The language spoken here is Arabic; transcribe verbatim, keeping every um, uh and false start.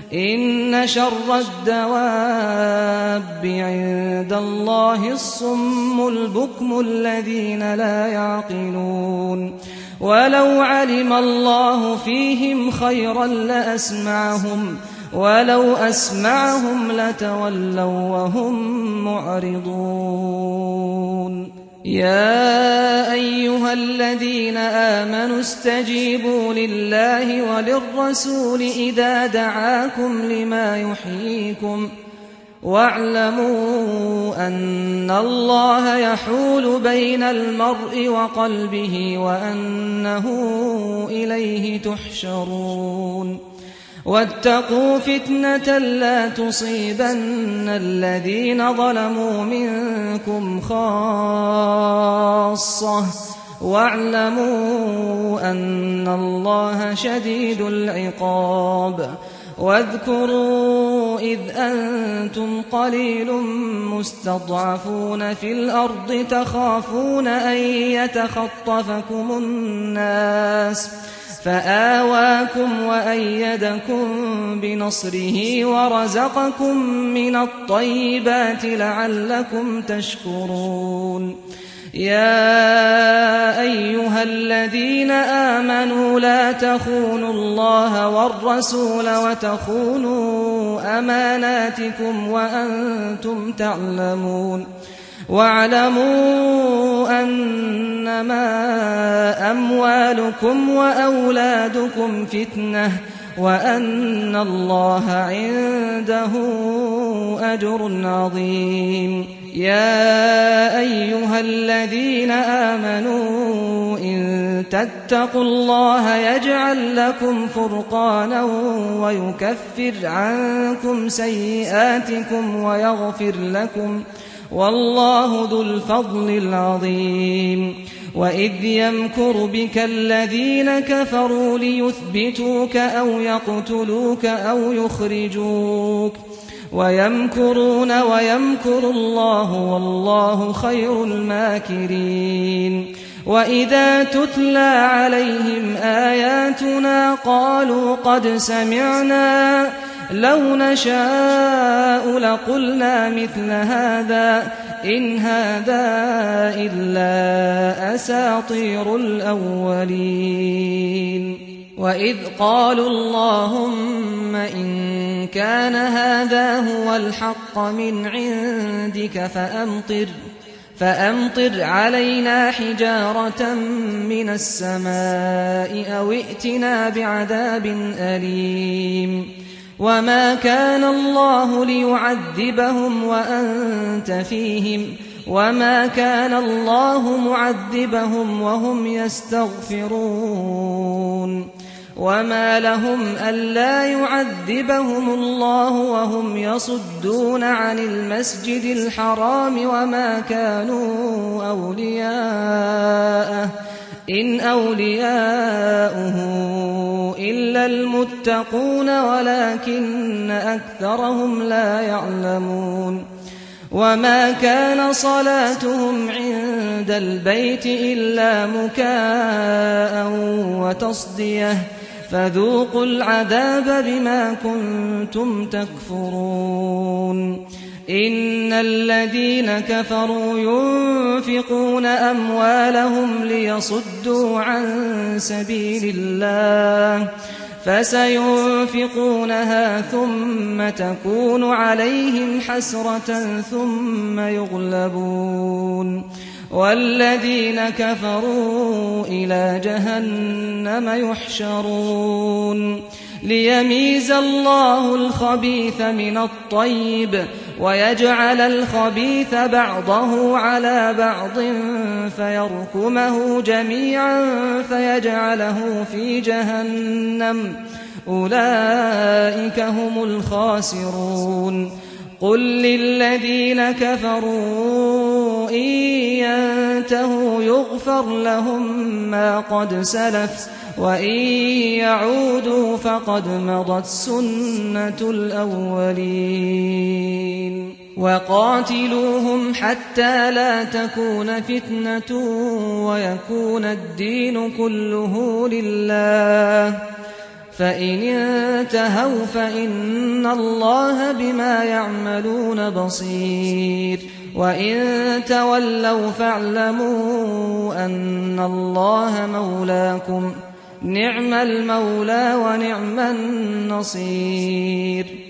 إن شر الدواب عند الله الصم البكم الذين لا يعقلون ولو علم الله فيهم خيرا لأسمعهم ولو أسمعهم لتولوا وهم معرضون يا أيها الذين آمنوا استجيبوا لله وللرسول إذا دعاكم لما يحييكم واعلموا أن الله يحول بين المرء وقلبه وأنه إليه تحشرون واتقوا فتنة لا تصيبن الذين ظلموا منكم خاصة واعلموا أن الله شديد العقاب واذكروا إذ أنتم قليل مستضعفون في الأرض تخافون أن يتخطفكم الناس فآواكم وأيدكم بنصره ورزقكم من الطيبات لعلكم تشكرون يا أيها الذين آمنوا لا تخونوا الله والرسول وتخونوا أماناتكم وأنتم تعلمون واعلموا أنما أموالكم وأولادكم فتنة وأن الله عنده أجر عظيم يا أيها الذين آمنوا إن تتقوا الله يجعل لكم فرقانا ويكفر عنكم سيئاتكم ويغفر لكم والله ذو الفضل العظيم وإذ يمكر بك الذين كفروا ليثبتوك أو يقتلوك أو يخرجوك ويمكرون ويمكر الله والله خير الماكرين وإذا تتلى عليهم آياتنا قالوا قد سمعنا لو نشاء لقلنا مثل هذا إن هذا إلا أساطير الأولين وإذ قالوا اللهم إن كان هذا هو الحق من عندك فأمطر فأمطر علينا حجارة من السماء أو ائتنا بعذاب أليم وما كان الله ليعذبهم وأنت فيهم وما كان الله معذبهم وهم يستغفرون وما لهم ألا يعذبهم الله وهم يصدون عن المسجد الحرام وما كانوا أولياءه إن أولياؤه إلا المتقون ولكن أكثرهم لا يعلمون وما كان صلاتهم عند البيت إلا مكاء وتصدية فذوقوا العذاب بما كنتم تكفرون إن الذين كفروا ينفقون أموالهم ليصدوا عن سبيل الله فسينفقونها ثم تكون عليهم حسرة ثم يغلبون والذين كفروا إلى جهنم يحشرون ليميز الله الخبيث من الطيب ويجعل الخبيث بعضه على بعض فيركمه جميعا فيجعله في جهنم أولئك هم الخاسرون قل للذين كفروا إن ينتهوا يغفر لهم ما قد سلف وإن يعودوا فقد مضت سنة الأولين وقاتلوهم حتى لا تكون فتنة ويكون الدين كله لله فإن انتهوا فإن الله بما يعملون بصير وإن تولوا فاعلموا أن الله مولاكم نعم المولى ونعم النصير